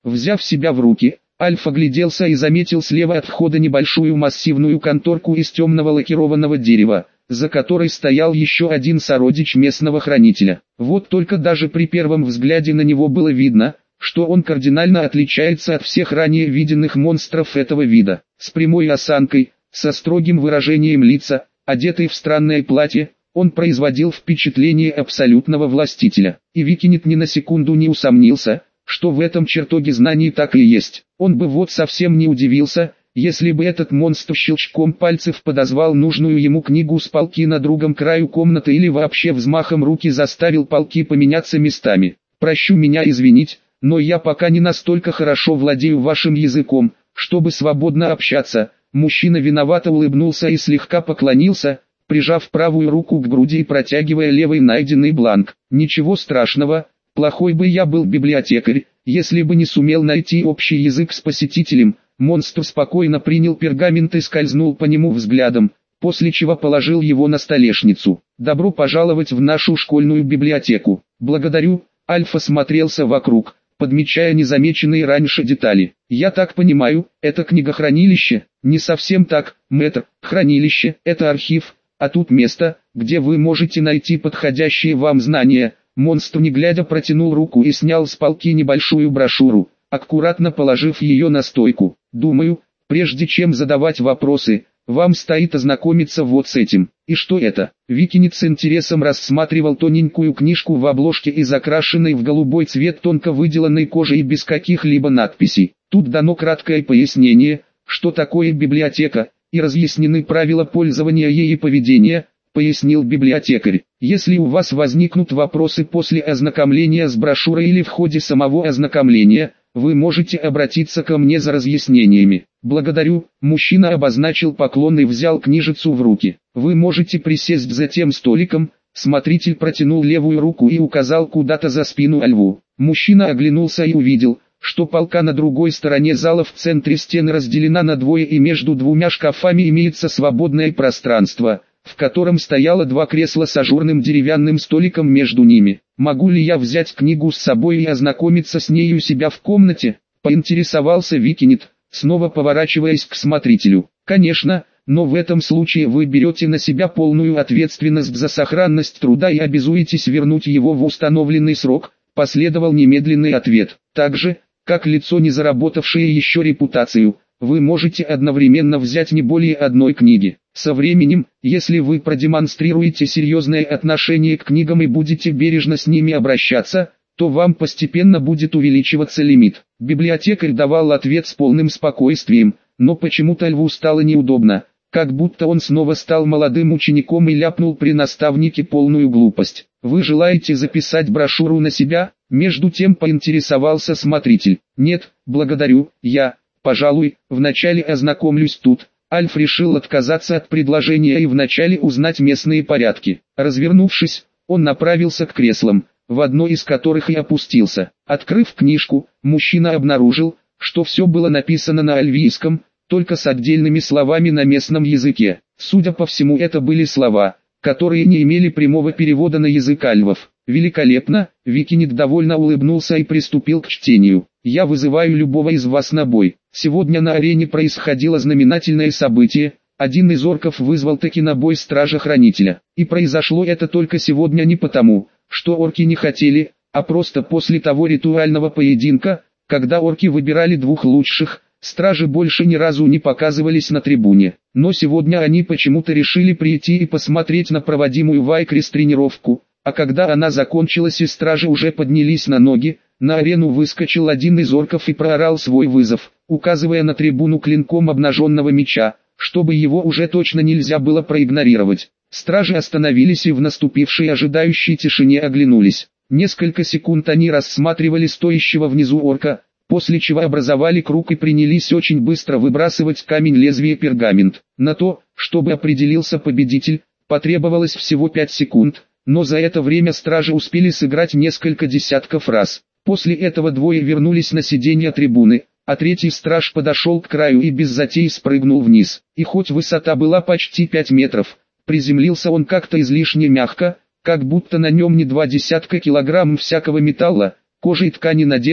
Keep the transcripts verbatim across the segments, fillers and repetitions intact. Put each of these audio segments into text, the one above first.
Взяв себя в руки, Альф огляделся и заметил слева от входа небольшую массивную конторку из темного лакированного дерева, за которой стоял еще один сородич местного хранителя. Вот только даже при первом взгляде на него было видно, что он кардинально отличается от всех ранее виденных монстров этого вида. С прямой осанкой, со строгим выражением лица, одетый в странное платье, он производил впечатление абсолютного властителя. И Викинит ни на секунду не усомнился, что в этом чертоге знаний так и есть. Он бы вот совсем не удивился, если бы этот монстр щелчком пальцев подозвал нужную ему книгу с полки на другом краю комнаты или вообще взмахом руки заставил полки поменяться местами. «Прощу меня извинить, но я пока не настолько хорошо владею вашим языком, чтобы свободно общаться». Мужчина виновато улыбнулся и слегка поклонился, прижав правую руку к груди и протягивая левый найденный бланк. «Ничего страшного, плохой бы я был библиотекарь, если бы не сумел найти общий язык с посетителем». Монстр спокойно принял пергамент и скользнул по нему взглядом, после чего положил его на столешницу. «Добро пожаловать в нашу школьную библиотеку». «Благодарю». Альфа смотрелся вокруг, подмечая незамеченные раньше детали. «Я так понимаю, это книгохранилище?» «Не совсем так, мэтр. Хранилище – это архив, а тут место, где вы можете найти подходящие вам знания». Монстр не глядя протянул руку и снял с полки небольшую брошюру, аккуратно положив ее на стойку. «Думаю, прежде чем задавать вопросы, вам стоит ознакомиться вот с этим». «И что это?» Викинит с интересом рассматривал тоненькую книжку в обложке из окрашенной в голубой цвет тонко выделанной кожи и без каких-либо надписей. Тут дано краткое пояснение, что такое библиотека, и разъяснены правила пользования ей и поведения, пояснил библиотекарь. «Если у вас возникнут вопросы после ознакомления с брошюрой или в ходе самого ознакомления, вы можете обратиться ко мне за разъяснениями». «Благодарю». Мужчина обозначил поклон и взял книжицу в руки. «Вы можете присесть за тем столиком». Смотритель протянул левую руку и указал куда-то за спину Льву. Мужчина оглянулся и увидел, что полка на другой стороне зала в центре стены разделена на двое и между двумя шкафами имеется свободное пространство, в котором стояло два кресла с ажурным деревянным столиком между ними. «Могу ли я взять книгу с собой и ознакомиться с ней у себя в комнате?» — поинтересовался Викинит, снова поворачиваясь к смотрителю. «Конечно, но в этом случае вы берете на себя полную ответственность за сохранность труда и обязуетесь вернуть его в установленный срок», — последовал немедленный ответ. «Также, как лицо, не заработавшее еще репутацию, вы можете одновременно взять не более одной книги. Со временем, если вы продемонстрируете серьезное отношение к книгам и будете бережно с ними обращаться, то вам постепенно будет увеличиваться лимит». Библиотекарь давал ответ с полным спокойствием, но почему-то Льву стало неудобно, как будто он снова стал молодым учеником и ляпнул при наставнике полную глупость. «Вы желаете записать брошюру на себя?» Между тем поинтересовался смотритель. «Нет, благодарю, я, пожалуй, вначале ознакомлюсь тут». Альф решил отказаться от предложения и вначале узнать местные порядки. Развернувшись, он направился к креслам, в одно из которых и опустился. Открыв книжку, мужчина обнаружил, что все было написано на альвийском, только с отдельными словами на местном языке. Судя по всему, это были слова, которые не имели прямого перевода на язык альвов. «Великолепно!» — Викинит довольно улыбнулся и приступил к чтению. «Я вызываю любого из вас на бой. Сегодня на арене происходило знаменательное событие. Один из орков вызвал таки на бой стража-хранителя. И произошло это только сегодня не потому, что орки не хотели, а просто после того ритуального поединка, когда орки выбирали двух лучших. Стражи больше ни разу не показывались на трибуне. Но сегодня они почему-то решили прийти и посмотреть на проводимую Вайкрис тренировку. А когда она закончилась и стражи уже поднялись на ноги, на арену выскочил один из орков и проорал свой вызов, указывая на трибуну клинком обнаженного меча, чтобы его уже точно нельзя было проигнорировать. Стражи остановились и в наступившей ожидающей тишине оглянулись. Несколько секунд они рассматривали стоящего внизу орка, после чего образовали круг и принялись очень быстро выбрасывать камень лезвия пергамент. На то, чтобы определился победитель, потребовалось всего пять секунд. Но за это время стражи успели сыграть несколько десятков раз. После этого двое вернулись на сиденье трибуны, а третий страж подошел к краю и без затей спрыгнул вниз. И хоть высота была почти пять метров, приземлился он как-то излишне мягко, как будто на нем не два десятка килограмм всякого металла, кожи и ткани надето,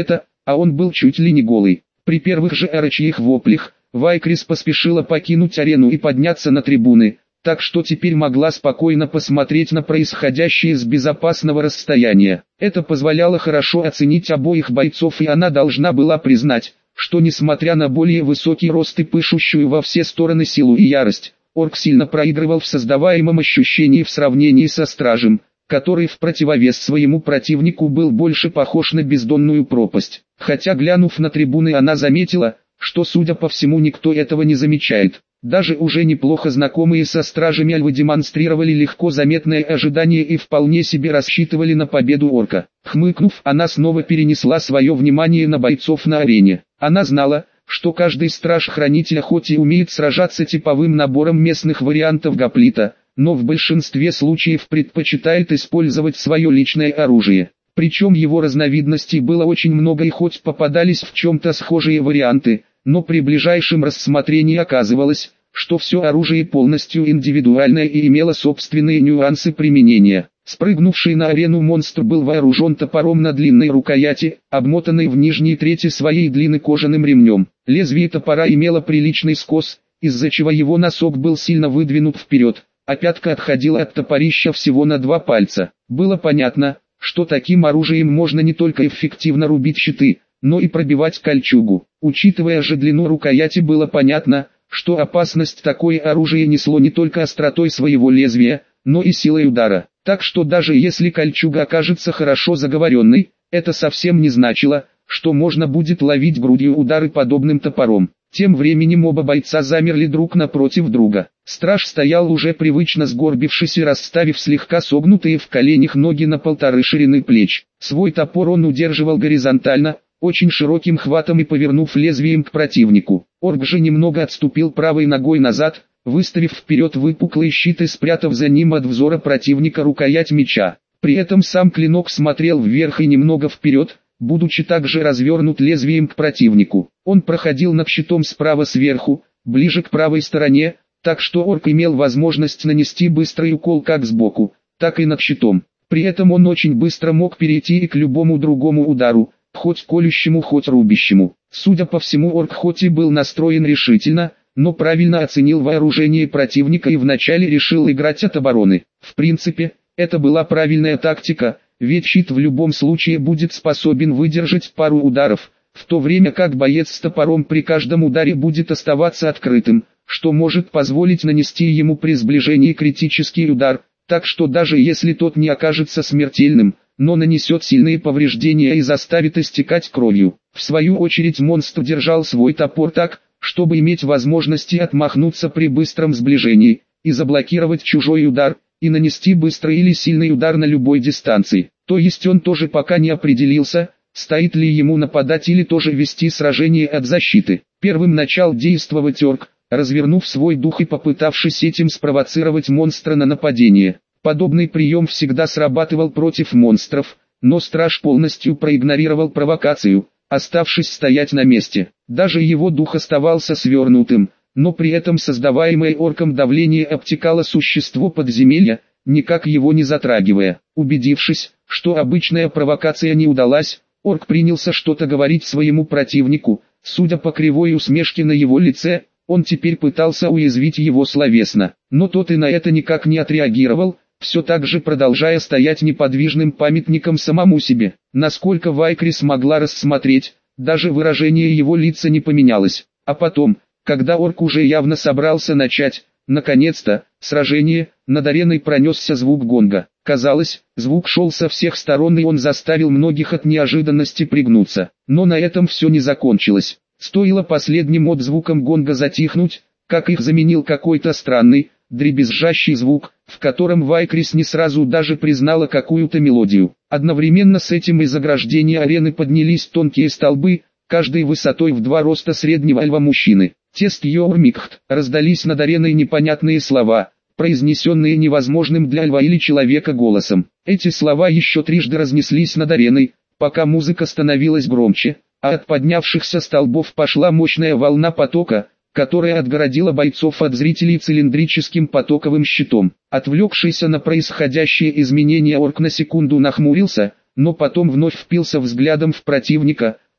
а он был чуть ли не голый. При первых же орочьих воплях, Вайкрис поспешила покинуть арену и подняться на трибуны, так что теперь могла спокойно посмотреть на происходящее с безопасного расстояния. Это позволяло хорошо оценить обоих бойцов, и она должна была признать, что несмотря на более высокий рост и пышущую во все стороны силу и ярость, орк сильно проигрывал в создаваемом ощущении в сравнении со стражем, который в противовес своему противнику был больше похож на бездонную пропасть. Хотя глянув на трибуны, она заметила, что судя по всему никто этого не замечает. Даже уже неплохо знакомые со стражами альвы демонстрировали легко заметное ожидание и вполне себе рассчитывали на победу орка. Хмыкнув, она снова перенесла свое внимание на бойцов на арене. Она знала, что каждый страж-хранитель хоть и умеет сражаться типовым набором местных вариантов гоплита, но в большинстве случаев предпочитает использовать свое личное оружие. Причем его разновидностей было очень много, и хоть попадались в чем-то схожие варианты, но при ближайшем рассмотрении оказывалось, что все оружие полностью индивидуальное и имело собственные нюансы применения. Спрыгнувший на арену монстр был вооружен топором на длинной рукояти, обмотанной в нижней трети своей длины кожаным ремнем. Лезвие топора имело приличный скос, из-за чего его носок был сильно выдвинут вперед, а пятка отходила от топорища всего на два пальца. Было понятно, что таким оружием можно не только эффективно рубить щиты, но и пробивать кольчугу. Учитывая же длину рукояти, было понятно, что опасность такое оружие несло не только остротой своего лезвия, но и силой удара. Так что даже если кольчуга окажется хорошо заговоренной, это совсем не значило, что можно будет ловить грудью удары подобным топором. Тем временем оба бойца замерли друг напротив друга. Страж стоял уже привычно сгорбившись и расставив слегка согнутые в коленях ноги на полторы ширины плеч. Свой топор он удерживал горизонтально, очень широким хватом и повернув лезвием к противнику. Орк же немного отступил правой ногой назад, выставив вперед выпуклый щит и спрятав за ним от взора противника рукоять меча. При этом сам клинок смотрел вверх и немного вперед, будучи также развернут лезвием к противнику. Он проходил над щитом справа сверху, ближе к правой стороне, так что орк имел возможность нанести быстрый укол как сбоку, так и над щитом. При этом он очень быстро мог перейти и к любому другому удару, хоть колющему, хоть рубящему. Судя по всему, орк хоть и был настроен решительно, но правильно оценил вооружение противника и вначале решил играть от обороны. В принципе, это была правильная тактика, ведь щит в любом случае будет способен выдержать пару ударов, в то время как боец с топором при каждом ударе будет оставаться открытым, что может позволить нанести ему при сближении критический удар, так что даже если тот не окажется смертельным, но нанесет сильные повреждения и заставит истекать кровью. В свою очередь монстр держал свой топор так, чтобы иметь возможности отмахнуться при быстром сближении, и заблокировать чужой удар, и нанести быстрый или сильный удар на любой дистанции. То есть он тоже пока не определился, стоит ли ему нападать или тоже вести сражение от защиты. Первым начал действовать орк, развернув свой дух и попытавшись этим спровоцировать монстра на нападение. Подобный прием всегда срабатывал против монстров, но страж полностью проигнорировал провокацию, оставшись стоять на месте. Даже его дух оставался свернутым, но при этом создаваемое орком давление обтекало существо подземелья, никак его не затрагивая. Убедившись, что обычная провокация не удалась, орк принялся что-то говорить своему противнику. Судя по кривой усмешке на его лице, он теперь пытался уязвить его словесно, но тот и на это никак не отреагировал, все так же продолжая стоять неподвижным памятником самому себе. Насколько Вайкрис могла рассмотреть, даже выражение его лица не поменялось. А потом, когда орк уже явно собрался начать, наконец-то, сражение, над ареной пронесся звук гонга. Казалось, звук шел со всех сторон, и он заставил многих от неожиданности пригнуться. Но на этом все не закончилось. Стоило последним отзвукам гонга затихнуть, как их заменил какой-то странный, дребезжащий звук, в котором Вайкрис не сразу даже признала какую-то мелодию. Одновременно с этим из ограждения арены поднялись тонкие столбы, каждой высотой в два роста среднего альва мужчины. Тест Йормикхт, раздались над ареной непонятные слова, произнесенные невозможным для льва или человека голосом. Эти слова еще трижды разнеслись над ареной, пока музыка становилась громче, а от поднявшихся столбов пошла мощная волна потока, которая отгородила бойцов от зрителей цилиндрическим потоковым щитом. Отвлекшийся на происходящее изменение орк на секунду нахмурился, но потом вновь впился взглядом в противника,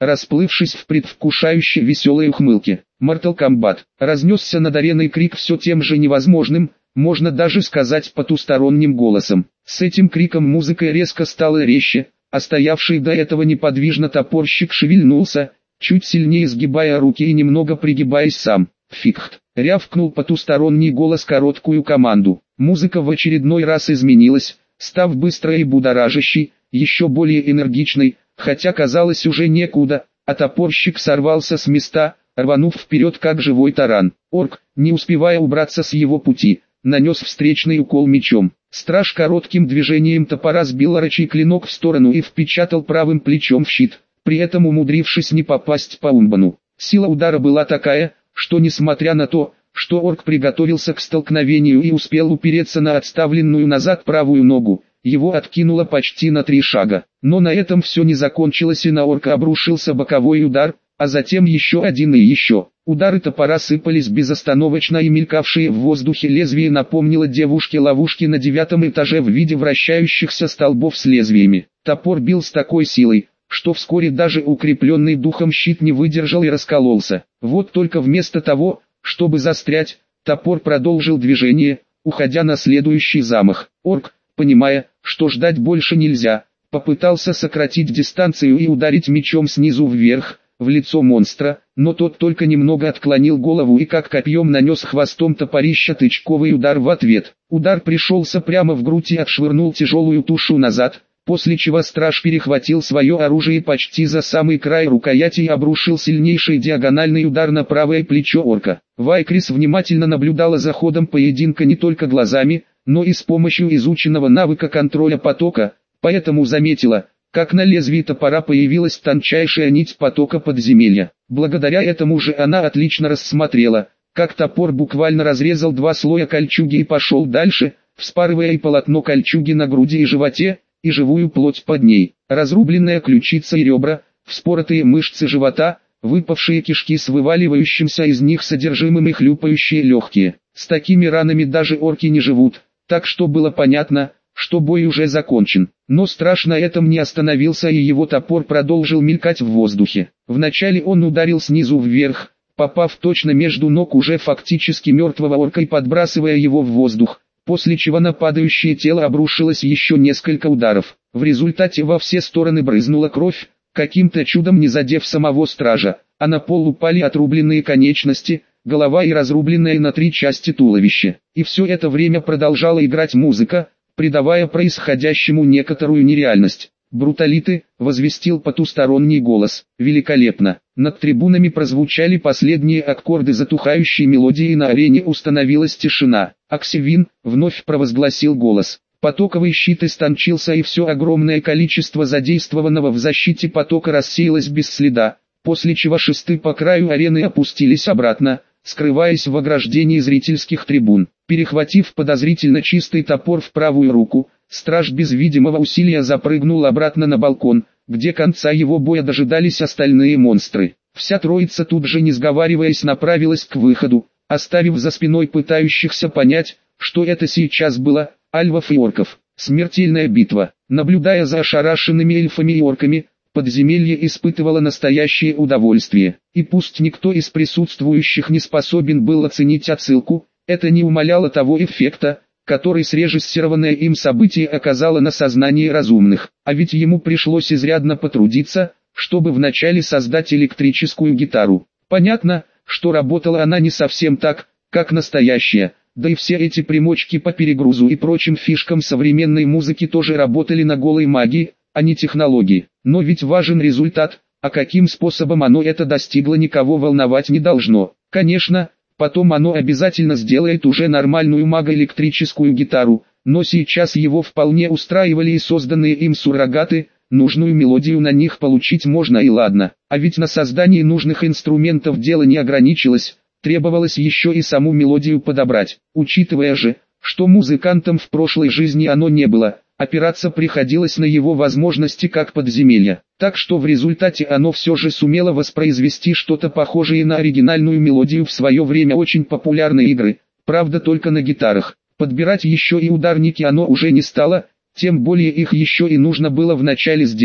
расплывшись в предвкушающей веселой ухмылке. Mortal Kombat. Разнесся над ареной крик все тем же невозможным, можно даже сказать потусторонним голосом. С этим криком музыка резко стала резче, а стоявший до этого неподвижно топорщик шевельнулся, чуть сильнее сгибая руки и немного пригибаясь сам. «Фикхт!» — рявкнул потусторонний голос короткую команду. Музыка в очередной раз изменилась, став быстрой и будоражащей, еще более энергичной, хотя казалось уже некуда, а топорщик сорвался с места, рванув вперед как живой таран. Орк, не успевая убраться с его пути, нанес встречный укол мечом. Страж коротким движением топора сбил орочий клинок в сторону и впечатал правым плечом в щит, при этом умудрившись не попасть по Умбану. Сила удара была такая, что несмотря на то, что орк приготовился к столкновению и успел упереться на отставленную назад правую ногу, его откинуло почти на три шага. Но на этом все не закончилось, и на орка обрушился боковой удар, а затем еще один и еще. Удары топора сыпались безостановочно, и мелькавшие в воздухе лезвие напомнило девушке ловушки на девятом этаже в виде вращающихся столбов с лезвиями. Топор бил с такой силой, что вскоре даже укрепленный духом щит не выдержал и раскололся. Вот только вместо того, чтобы застрять, топор продолжил движение, уходя на следующий замах. Орк, понимая, что ждать больше нельзя, попытался сократить дистанцию и ударить мечом снизу вверх, в лицо монстра, но тот только немного отклонил голову и как копьем нанес хвостом топорища тычковый удар в ответ. Удар пришелся прямо в грудь и отшвырнул тяжелую тушу назад, после чего страж перехватил свое оружие почти за самый край рукояти и обрушил сильнейший диагональный удар на правое плечо орка. Вайкрис внимательно наблюдала за ходом поединка не только глазами, но и с помощью изученного навыка контроля потока, поэтому заметила, как на лезвии топора появилась тончайшая нить потока подземелья. Благодаря этому же она отлично рассмотрела, как топор буквально разрезал два слоя кольчуги и пошел дальше, вспарывая и полотно кольчуги на груди и животе, и живую плоть под ней. Разрубленная ключица и ребра, вспоротые мышцы живота, выпавшие кишки с вываливающимся из них содержимым и хлюпающие легкие. С такими ранами даже орки не живут, так что было понятно, что бой уже закончен. Но страж на этом не остановился, и его топор продолжил мелькать в воздухе. Вначале он ударил снизу вверх, попав точно между ног уже фактически мертвого орка и подбрасывая его в воздух, после чего на падающее тело обрушилось еще несколько ударов. В результате во все стороны брызнула кровь, каким-то чудом не задев самого стража, а на пол упали отрубленные конечности, голова и разрубленное на три части туловище. И все это время продолжала играть музыка, придавая происходящему некоторую нереальность. «Бруталиты», — возвестил потусторонний голос. «Великолепно». Над трибунами прозвучали последние аккорды затухающей мелодии, и на арене установилась тишина. «Аксивин», — вновь провозгласил голос. Потоковый щит истончился, и все огромное количество задействованного в защите потока рассеялось без следа, после чего шесты по краю арены опустились обратно, скрываясь в ограждении зрительских трибун. Перехватив подозрительно чистый топор в правую руку, страж без видимого усилия запрыгнул обратно на балкон, где конца его боя дожидались остальные монстры. Вся троица тут же, не сговариваясь, направилась к выходу, оставив за спиной пытающихся понять, что это сейчас было, альвов и орков. Смертельная битва. Наблюдая за ошарашенными эльфами и орками, подземелье испытывало настоящее удовольствие. И пусть никто из присутствующих не способен был оценить отсылку, это не умаляло того эффекта, который срежиссированное им событие оказало на сознании разумных. А ведь ему пришлось изрядно потрудиться, чтобы вначале создать электрическую гитару. Понятно, что работала она не совсем так, как настоящая, да и все эти примочки по перегрузу и прочим фишкам современной музыки тоже работали на голой магии, а не технологии. Но ведь важен результат, а каким способом оно это достигло, никого волновать не должно. Конечно, потом оно обязательно сделает уже нормальную магоэлектрическую гитару, но сейчас его вполне устраивали и созданные им суррогаты, нужную мелодию на них получить можно и ладно. А ведь на создании нужных инструментов дело не ограничилось, требовалось еще и саму мелодию подобрать. Учитывая же, что музыкантом в прошлой жизни оно не было, опираться приходилось на его возможности как подземелья. Так что в результате оно все же сумело воспроизвести что-то похожее на оригинальную мелодию в свое время очень популярной игры, правда только на гитарах. Подбирать еще и ударники оно уже не стало, тем более их еще и нужно было вначале сделать,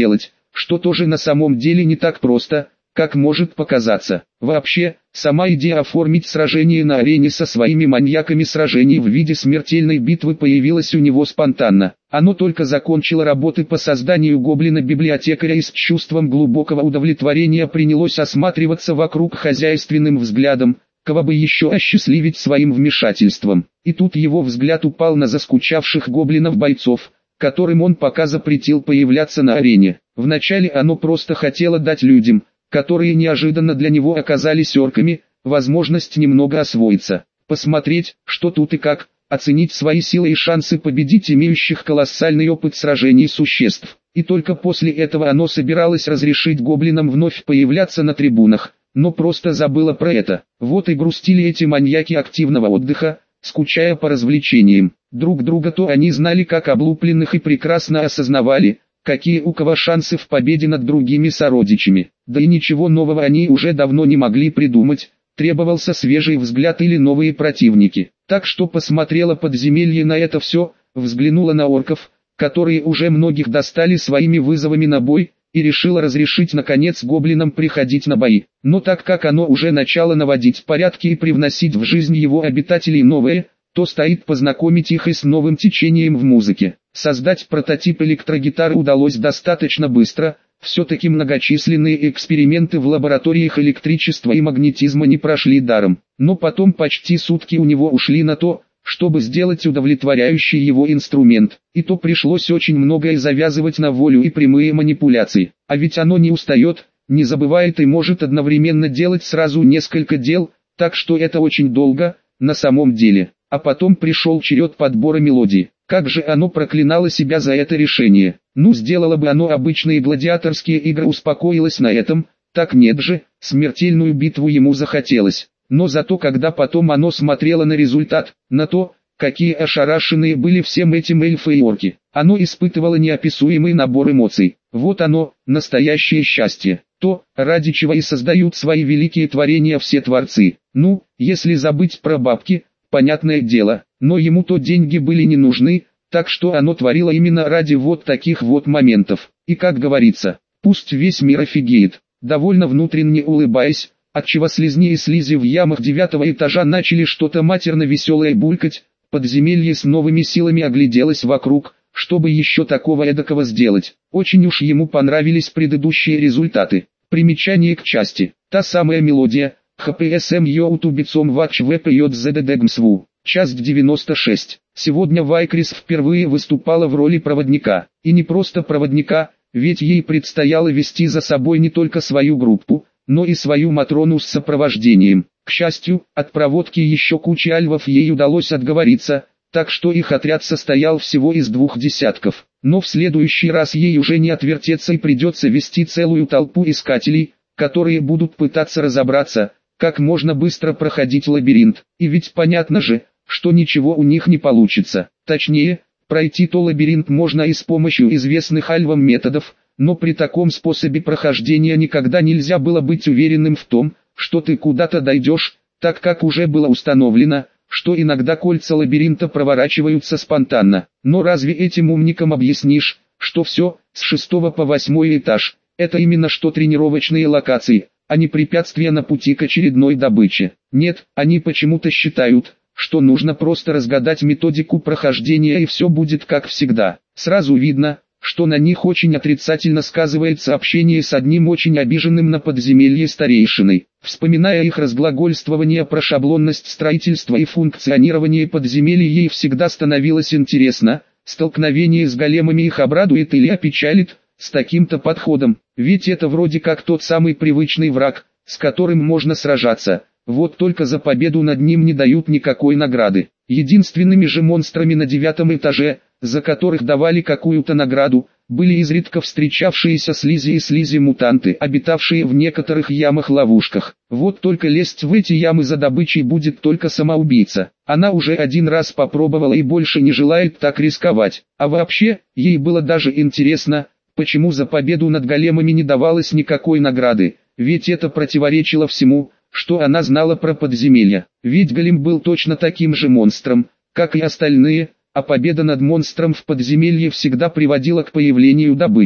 что тоже на самом деле не так просто, как может показаться. Вообще, сама идея оформить сражение на арене со своими маньяками сражений в виде смертельной битвы появилась у него спонтанно. Оно только закончило работы по созданию гоблина-библиотекаря и с чувством глубокого удовлетворения принялось осматриваться вокруг хозяйственным взглядом, кого бы еще осчастливить своим вмешательством. И тут его взгляд упал на заскучавших гоблинов-бойцов, которым он пока запретил появляться на арене. Вначале оно просто хотело дать людям, которые неожиданно для него оказались орками, возможность немного освоиться, посмотреть, что тут и как, оценить свои силы и шансы победить имеющих колоссальный опыт сражений существ. И только после этого оно собиралось разрешить гоблинам вновь появляться на трибунах, но просто забыло про это. Вот и грустили эти маньяки активного отдыха, скучая по развлечениям. Друг друга то они знали как облупленных и прекрасно осознавали, какие у кого шансы в победе над другими сородичами. Да и ничего нового они уже давно не могли придумать, требовался свежий взгляд или новые противники. Так что посмотрела подземелье на это все, взглянула на орков, которые уже многих достали своими вызовами на бой, и решила разрешить наконец гоблинам приходить на бои. Но так как оно уже начало наводить порядки и привносить в жизнь его обитателей новое, то стоит познакомить их и с новым течением в музыке. Создать прототип электрогитары удалось достаточно быстро, все-таки многочисленные эксперименты в лабораториях электричества и магнетизма не прошли даром. Но потом почти сутки у него ушли на то, чтобы сделать удовлетворяющий его инструмент. И то пришлось очень многое завязывать на волю и прямые манипуляции. А ведь оно не устает, не забывает и может одновременно делать сразу несколько дел, так что это очень долго, на самом деле. А потом пришел черед подбора мелодии. Как же оно проклинало себя за это решение. Ну, сделало бы оно обычные гладиаторские игры, успокоилось на этом, так нет же, смертельную битву ему захотелось. Но зато когда потом оно смотрело на результат, на то, какие ошарашенные были всем этим эльфы и орки, оно испытывало неописуемый набор эмоций. Вот оно, настоящее счастье. То, ради чего и создают свои великие творения все творцы. Ну, если забыть про бабки, понятное дело, но ему то деньги были не нужны, так что оно творило именно ради вот таких вот моментов. И как говорится, пусть весь мир офигеет, довольно внутренне улыбаясь, отчего слизни и слизи в ямах девятого этажа начали что-то матерно веселое булькать, подземелье с новыми силами огляделось вокруг, чтобы еще такого эдакого сделать. Очень уж ему понравились предыдущие результаты. Примечание к части. Та самая мелодия, эйч пи эс эм Youtubecom Watch вэ пи йод зет дэ гмсву. Часть девяносто шесть. Сегодня Вайкрис впервые выступала в роли проводника. И не просто проводника, ведь ей предстояло вести за собой не только свою группу, но и свою Матрону с сопровождением. К счастью, от проводки еще кучи альвов ей удалось отговориться, так что их отряд состоял всего из двух десятков. Но в следующий раз ей уже не отвертеться и придется вести целую толпу искателей, которые будут пытаться разобраться, как можно быстро проходить лабиринт. И ведь понятно же, что ничего у них не получится. Точнее, пройти-то лабиринт можно и с помощью известных альвам методов, но при таком способе прохождения никогда нельзя было быть уверенным в том, что ты куда-то дойдешь, так как уже было установлено, что иногда кольца лабиринта проворачиваются спонтанно. Но разве этим умникам объяснишь, что все, с шестого по восьмой этаж, это именно что тренировочные локации, а не препятствия на пути к очередной добыче? Нет, они почему-то считают, что нужно просто разгадать методику прохождения и все будет как всегда. Сразу видно, что на них очень отрицательно сказывается общение с одним очень обиженным на подземелье старейшиной. Вспоминая их разглагольствование про шаблонность строительства и функционирование подземелья, ей всегда становилось интересно, столкновение с големами их обрадует или опечалит, с таким-то подходом, ведь это вроде как тот самый привычный враг, с которым можно сражаться, вот только за победу над ним не дают никакой награды. Единственными же монстрами на девятом этаже, за которых давали какую-то награду, были изредка встречавшиеся слизи и слизи-мутанты, обитавшие в некоторых ямах-ловушках. Вот только лезть в эти ямы за добычей будет только самоубийца. Она уже один раз попробовала и больше не желает так рисковать. А вообще, ей было даже интересно, почему за победу над големами не давалось никакой награды, ведь это противоречило всему, что она знала про подземелья. Ведь голем был точно таким же монстром, как и остальные, а победа над монстром в подземелье всегда приводила к появлению добычи.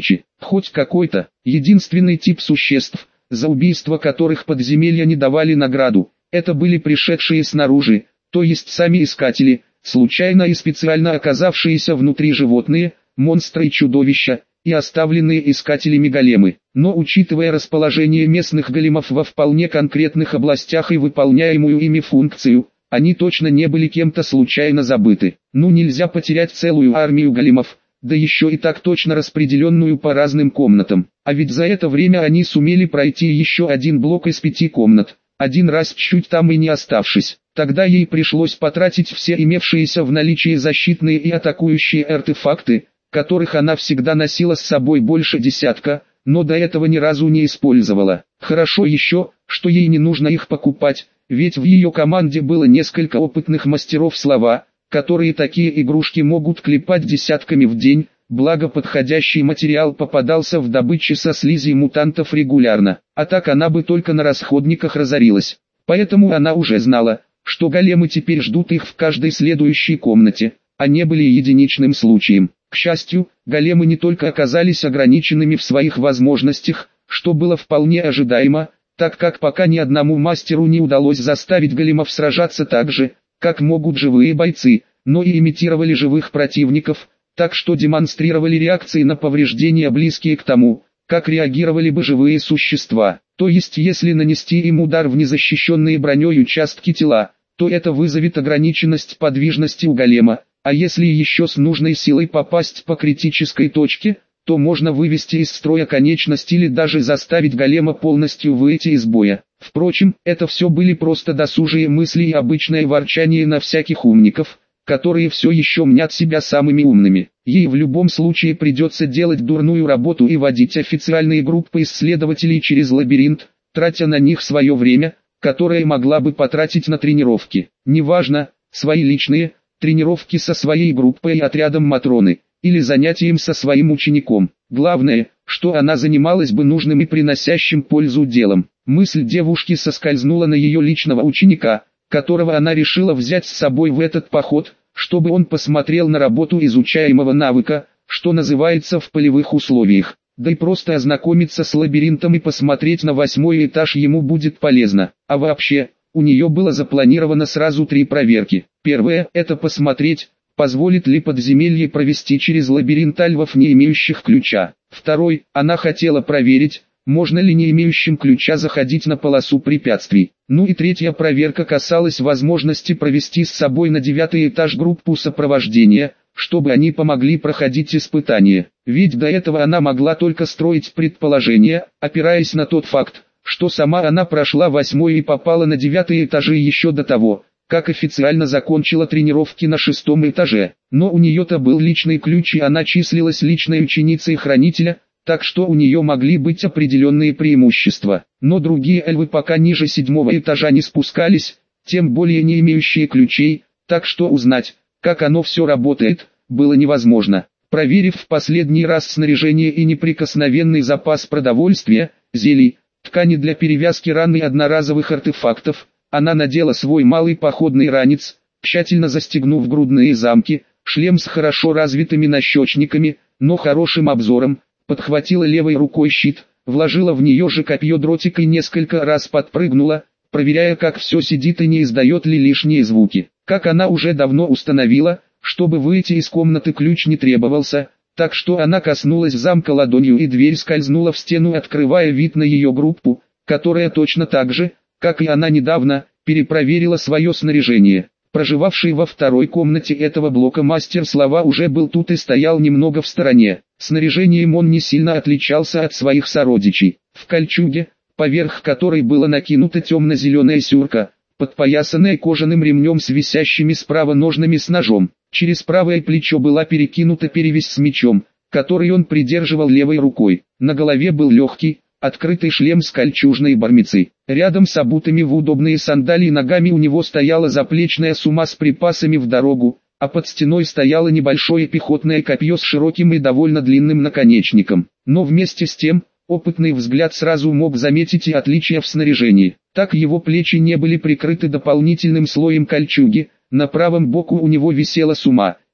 Хоть какой-то, единственный тип существ, за убийство которых подземелья не давали награду, это были пришедшие снаружи, то есть сами искатели, случайно и специально оказавшиеся внутри животные, монстры и чудовища, и оставленные искателями големы. Но учитывая расположение местных големов во вполне конкретных областях и выполняемую ими функцию, они точно не были кем-то случайно забыты. Ну нельзя потерять целую армию големов, да еще и так точно распределенную по разным комнатам. А ведь за это время они сумели пройти еще один блок из пяти комнат, один раз чуть там и не оставшись. Тогда ей пришлось потратить все имевшиеся в наличии защитные и атакующие артефакты, которых она всегда носила с собой больше десятка, но до этого ни разу не использовала. Хорошо еще, что ей не нужно их покупать, ведь в ее команде было несколько опытных мастеров слова, которые такие игрушки могут клепать десятками в день, благо подходящий материал попадался в добыче со слизи мутантов регулярно, а так она бы только на расходниках разорилась. Поэтому она уже знала, что големы теперь ждут их в каждой следующей комнате, а не были единичным случаем. К счастью, големы не только оказались ограниченными в своих возможностях, что было вполне ожидаемо, так как пока ни одному мастеру не удалось заставить големов сражаться так же, как могут живые бойцы, но и имитировали живых противников, так что демонстрировали реакции на повреждения близкие к тому, как реагировали бы живые существа. То есть если нанести им удар в незащищенные броней участки тела, то это вызовет ограниченность подвижности у голема, а если еще с нужной силой попасть по критической точке, то можно вывести из строя конечность или даже заставить голема полностью выйти из боя. Впрочем, это все были просто досужие мысли и обычное ворчание на всяких умников, которые все еще мнят себя самыми умными. Ей в любом случае придется делать дурную работу и водить официальные группы исследователей через лабиринт, тратя на них свое время, которое могла бы потратить на тренировки. Неважно, свои личные, тренировки со своей группой и отрядом Матроны, или занятием со своим учеником. Главное, что она занималась бы нужным и приносящим пользу делом. Мысль девушки соскользнула на ее личного ученика, которого она решила взять с собой в этот поход, чтобы он посмотрел на работу изучаемого навыка, что называется в полевых условиях. Да и просто ознакомиться с лабиринтом и посмотреть на восьмой этаж ему будет полезно. А вообще, у нее было запланировано сразу три проверки. Первая – это посмотреть, позволит ли подземелье провести через лабиринт альвов, не имеющих ключа. Второй, она хотела проверить, можно ли не имеющим ключа заходить на полосу препятствий. Ну и третья проверка касалась возможности провести с собой на девятый этаж группу сопровождения, чтобы они помогли проходить испытания. Ведь до этого она могла только строить предположения, опираясь на тот факт, что сама она прошла восьмой и попала на девятый этажи еще до того, как официально закончила тренировки на шестом этаже. Но у нее-то был личный ключ и она числилась личной ученицей хранителя, так что у нее могли быть определенные преимущества. Но другие эльвы пока ниже седьмого этажа не спускались, тем более не имеющие ключей, так что узнать, как оно все работает, было невозможно. Проверив в последний раз снаряжение и неприкосновенный запас продовольствия, зелий, ткани для перевязки ран и одноразовых артефактов, она надела свой малый походный ранец, тщательно застегнув грудные замки, шлем с хорошо развитыми нащечниками, но хорошим обзором, подхватила левой рукой щит, вложила в нее же копье-дротик и несколько раз подпрыгнула, проверяя, как все сидит и не издает ли лишние звуки. Как она уже давно установила, чтобы выйти из комнаты ключ не требовался, так что она коснулась замка ладонью и дверь скользнула в стену, открывая вид на ее группу, которая точно так же, как и она недавно, перепроверила свое снаряжение. Проживавший во второй комнате этого блока мастер слова уже был тут и стоял немного в стороне. Снаряжением он не сильно отличался от своих сородичей. В кольчуге, поверх которой было накинута темно-зеленая сюрка, подпоясанная кожаным ремнем с висящими справа ножнами с ножом. Через правое плечо была перекинута перевязь с мечом, который он придерживал левой рукой. На голове был легкий, открытый шлем с кольчужной бармицей. Рядом с обутыми в удобные сандалии ногами у него стояла заплечная сума с припасами в дорогу, а под стеной стояло небольшое пехотное копье с широким и довольно длинным наконечником. Но вместе с тем, опытный взгляд сразу мог заметить и отличия в снаряжении. Так его плечи не были прикрыты дополнительным слоем кольчуги, на правом боку у него висела сума,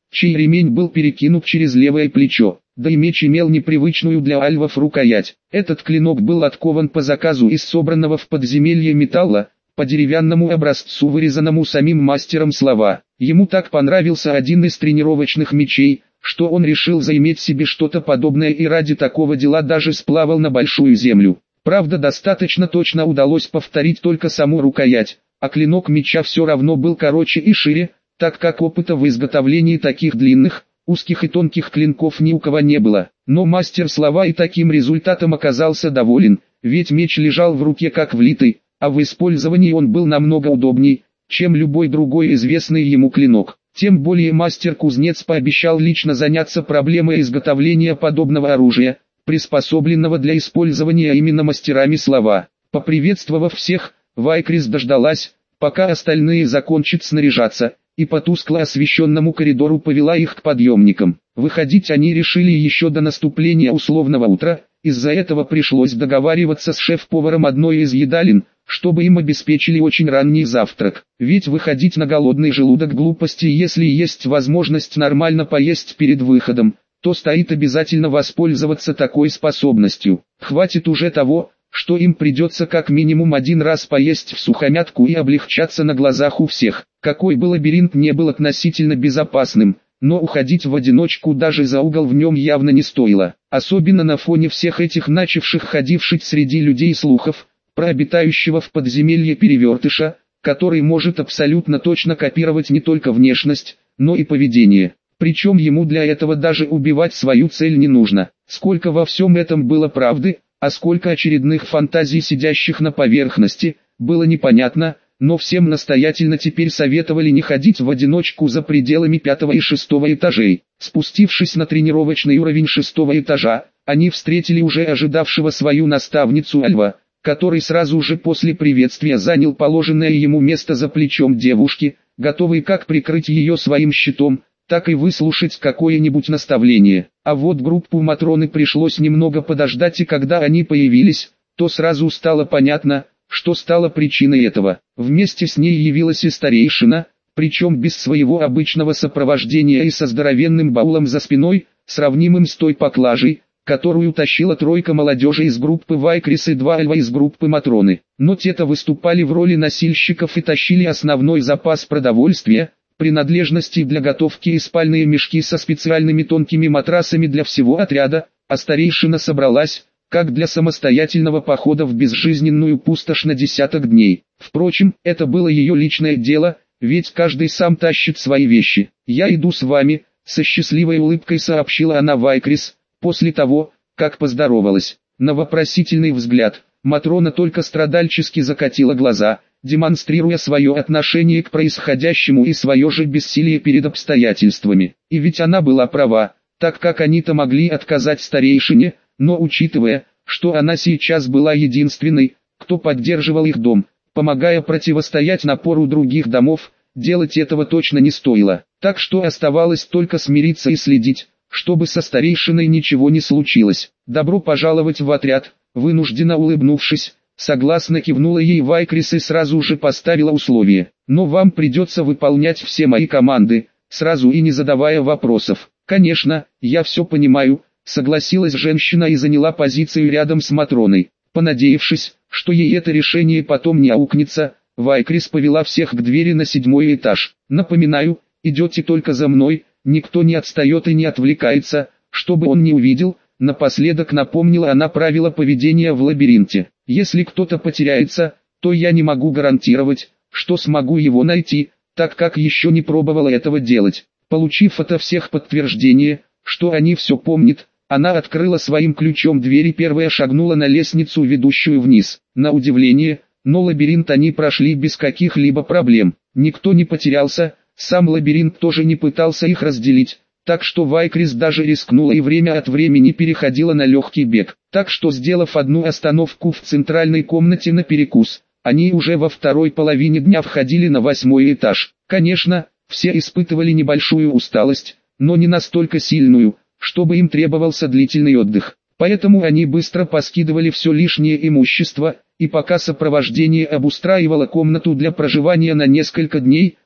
чей ремень был перекинут через левое плечо, да и меч имел непривычную для альвов рукоять. Этот клинок был откован по заказу из собранного в подземелье металла, по деревянному образцу, вырезанному самим мастером Слова. Ему так понравился один из тренировочных мечей, что он решил заиметь себе что-то подобное и ради такого дела даже сплавал на большую землю. Правда, достаточно точно удалось повторить только саму рукоять, а клинок меча все равно был короче и шире, так как опыта в изготовлении таких длинных, узких и тонких клинков ни у кого не было. Но мастер Слова и таким результатом оказался доволен, ведь меч лежал в руке как влитый, а в использовании он был намного удобней, чем любой другой известный ему клинок. Тем более мастер-кузнец пообещал лично заняться проблемой изготовления подобного оружия, приспособленного для использования именно мастерами Слова. Поприветствовав всех, Вайкрис дождалась, пока остальные закончат снаряжаться, и по тускло освещенному коридору повела их к подъемникам. Выходить они решили еще до наступления условного утра, из-за этого пришлось договариваться с шеф-поваром одной из едалин, чтобы им обеспечили очень ранний завтрак. Ведь выходить на голодный желудок глупости, если есть возможность нормально поесть перед выходом, то стоит обязательно воспользоваться такой способностью. Хватит уже того, что им придется как минимум один раз поесть всухомятку и облегчаться на глазах у всех. Какой бы лабиринт не был относительно безопасным, но уходить в одиночку даже за угол в нем явно не стоило. Особенно на фоне всех этих начавших ходивших среди людей слухов, про обитающего в подземелье перевертыша, который может абсолютно точно копировать не только внешность, но и поведение. Причем ему для этого даже убивать свою цель не нужно. Сколько во всем этом было правды, а сколько очередных фантазий, сидящих на поверхности, было непонятно, но всем настоятельно теперь советовали не ходить в одиночку за пределами пятого и шестого этажей. Спустившись на тренировочный уровень шестого этажа, они встретили уже ожидавшего свою наставницу Альва, который сразу же после приветствия занял положенное ему место за плечом девушки, готовый как прикрыть ее своим щитом, так и выслушать какое-нибудь наставление. А вот группу Матроны пришлось немного подождать, и когда они появились, то сразу стало понятно, что стало причиной этого. Вместе с ней явилась и старейшина, причем без своего обычного сопровождения и со здоровенным баулом за спиной, сравнимым с той поклажей, которую тащила тройка молодежи из группы Вайкрис и два альва из группы Матроны. Но те-то выступали в роли носильщиков и тащили основной запас продовольствия, принадлежности для готовки и спальные мешки со специальными тонкими матрасами для всего отряда, а старейшина собралась, как для самостоятельного похода в безжизненную пустошь на десяток дней. Впрочем, это было ее личное дело, ведь каждый сам тащит свои вещи. «Я иду с вами», — со счастливой улыбкой сообщила она Вайкрис, после того, как поздоровалась. На вопросительный взгляд, Матрона только страдальчески закатила глаза, демонстрируя свое отношение к происходящему и свое же бессилие перед обстоятельствами. И ведь она была права, так как они-то могли отказать старейшине, но учитывая, что она сейчас была единственной, кто поддерживал их дом, помогая противостоять напору других домов, делать этого точно не стоило. Так что оставалось только смириться и следить, чтобы со старейшиной ничего не случилось. «Добро пожаловать в отряд», вынужденно улыбнувшись, согласно кивнула ей Вайкрис и сразу же поставила условие. «Но вам придется выполнять все мои команды», сразу и не задавая вопросов. «Конечно, я все понимаю», согласилась женщина и заняла позицию рядом с Матроной. Понадеявшись, что ей это решение потом не аукнется, Вайкрис повела всех к двери на седьмой этаж. «Напоминаю, идете только за мной, никто не отстает и не отвлекается, чтобы он не увидел». Напоследок напомнила она правила поведения в лабиринте. «Если кто-то потеряется, то я не могу гарантировать, что смогу его найти, так как еще не пробовала этого делать». Получив ото всех подтверждение, что они все помнят, она открыла своим ключом дверь и первая шагнула на лестницу, ведущую вниз. На удивление, но лабиринт они прошли без каких-либо проблем. Никто не потерялся, сам лабиринт тоже не пытался их разделить. Так что Вайкрис даже рискнула и время от времени переходила на легкий бег. Так что, сделав одну остановку в центральной комнате на перекус, они уже во второй половине дня входили на восьмой этаж. Конечно, все испытывали небольшую усталость, но не настолько сильную, чтобы им требовался длительный отдых. Поэтому они быстро поскидывали все лишнее имущество, и пока сопровождение обустраивало комнату для проживания на несколько дней,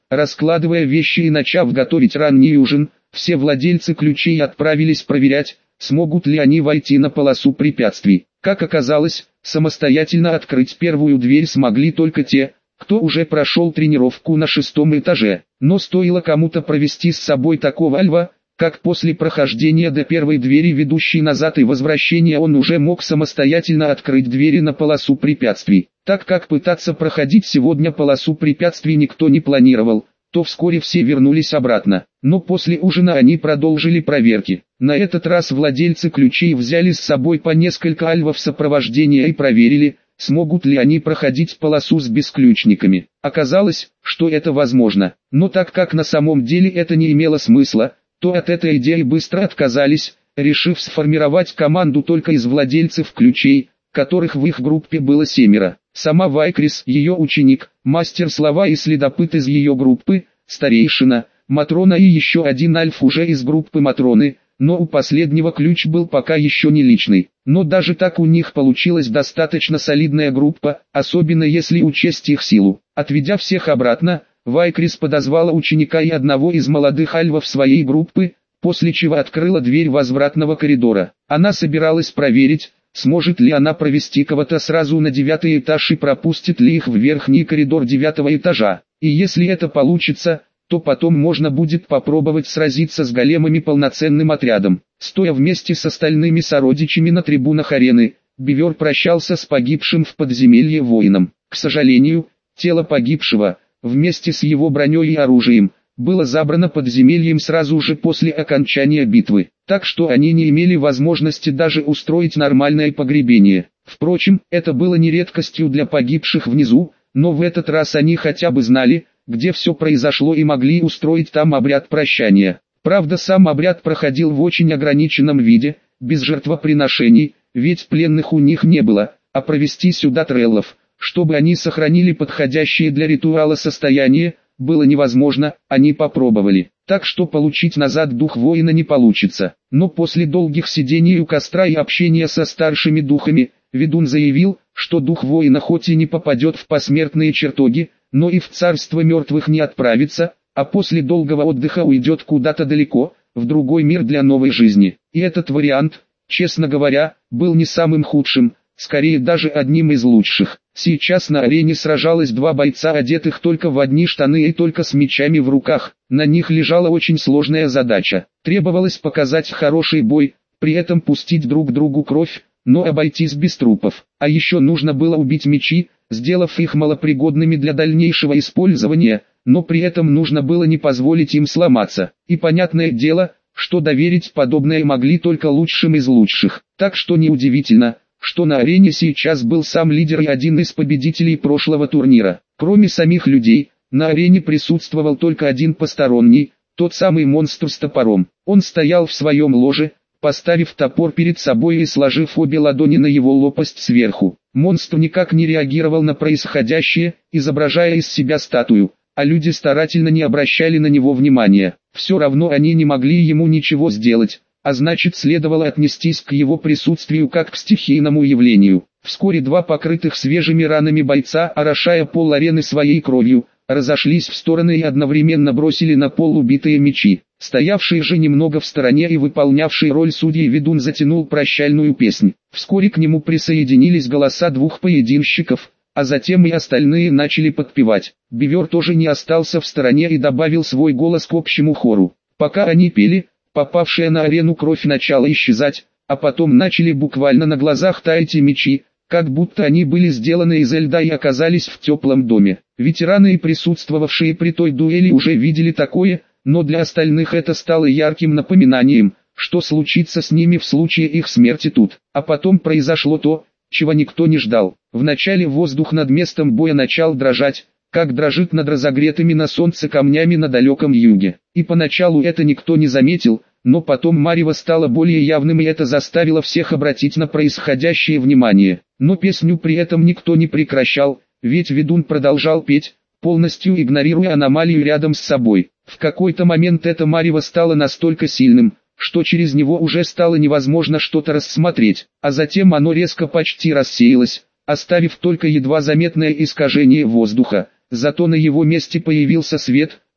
раскладывая вещи и начав готовить ранний ужин, все владельцы ключей отправились проверять, смогут ли они войти на полосу препятствий. Как оказалось, самостоятельно открыть первую дверь смогли только те, кто уже прошел тренировку на шестом этаже. Но стоило кому-то провести с собой такого льва, как после прохождения до первой двери, ведущей назад, и возвращения, он уже мог самостоятельно открыть двери на полосу препятствий. Так как пытаться проходить сегодня полосу препятствий никто не планировал, то вскоре все вернулись обратно. Но после ужина они продолжили проверки. На этот раз владельцы ключей взяли с собой по несколько альвов сопровождения и проверили, смогут ли они проходить полосу с бесключниками. Оказалось, что это возможно. Но так как на самом деле это не имело смысла, то от этой идеи быстро отказались, решив сформировать команду только из владельцев ключей, которых в их группе было семеро. Сама Вайкрис, ее ученик, мастер слова и следопыт из ее группы, старейшина, Матрона и еще один альф уже из группы Матроны, но у последнего ключ был пока еще не личный. Но даже так у них получилась достаточно солидная группа, особенно если учесть их силу. Отведя всех обратно, Вайкрис подозвала ученика и одного из молодых альвов своей группы, после чего открыла дверь возвратного коридора. Она собиралась проверить, сможет ли она провести кого-то сразу на девятый этаж и пропустит ли их в верхний коридор девятого этажа. И если это получится, то потом можно будет попробовать сразиться с големами полноценным отрядом. Стоя вместе с остальными сородичами на трибунах арены, Бивер прощался с погибшим в подземелье воином. К сожалению, тело погибшего, вместе с его броней и оружием, было забрано подземельем сразу же после окончания битвы, так что они не имели возможности даже устроить нормальное погребение. Впрочем, это было не редкостью для погибших внизу, но в этот раз они хотя бы знали, где все произошло, и могли устроить там обряд прощания. Правда, сам обряд проходил в очень ограниченном виде, без жертвоприношений, ведь пленных у них не было, а провести сюда треллов, чтобы они сохранили подходящее для ритуала состояние, было невозможно. Они попробовали, так что получить назад дух воина не получится. Но после долгих сидений у костра и общения со старшими духами, ведун заявил, что дух воина хоть и не попадет в посмертные чертоги, но и в царство мертвых не отправится, а после долгого отдыха уйдет куда-то далеко, в другой мир для новой жизни. И этот вариант, честно говоря, был не самым худшим, скорее даже одним из лучших. Сейчас на арене сражалось два бойца, одетых только в одни штаны и только с мечами в руках. На них лежала очень сложная задача. Требовалось показать хороший бой, при этом пустить друг другу кровь, но обойтись без трупов. А еще нужно было убить мечи, сделав их малопригодными для дальнейшего использования, но при этом нужно было не позволить им сломаться. И понятное дело, что доверить подобное могли только лучшим из лучших. Так что неудивительно, что на арене сейчас был сам лидер и один из победителей прошлого турнира. Кроме самих людей, на арене присутствовал только один посторонний, тот самый монстр с топором. Он стоял в своем ложе, поставив топор перед собой и сложив обе ладони на его лопасть сверху. Монстр никак не реагировал на происходящее, изображая из себя статую, а люди старательно не обращали на него внимания. Все равно они не могли ему ничего сделать, а значит следовало отнестись к его присутствию как к стихийному явлению. Вскоре два покрытых свежими ранами бойца, орошая пол арены своей кровью, разошлись в стороны и одновременно бросили на пол убитые мечи. Стоявший же немного в стороне и выполнявший роль судьи ведун затянул прощальную песнь. Вскоре к нему присоединились голоса двух поединщиков, а затем и остальные начали подпевать. Бивер тоже не остался в стороне и добавил свой голос к общему хору. Пока они пели, попавшая на арену кровь начала исчезать, а потом начали буквально на глазах таять и мечи, как будто они были сделаны из льда и оказались в теплом доме. Ветераны и присутствовавшие при той дуэли уже видели такое, но для остальных это стало ярким напоминанием, что случится с ними в случае их смерти тут. А потом произошло то, чего никто не ждал. Вначале воздух над местом боя начал дрожать, как дрожит над разогретыми на солнце камнями на далеком юге. И поначалу это никто не заметил, но потом марево стало более явным, и это заставило всех обратить на происходящее внимание. Но песню при этом никто не прекращал, ведь ведун продолжал петь, полностью игнорируя аномалию рядом с собой. В какой-то момент это марево стало настолько сильным, что через него уже стало невозможно что-то рассмотреть, а затем оно резко почти рассеялось, оставив только едва заметное искажение воздуха. Зато на его месте появился свет,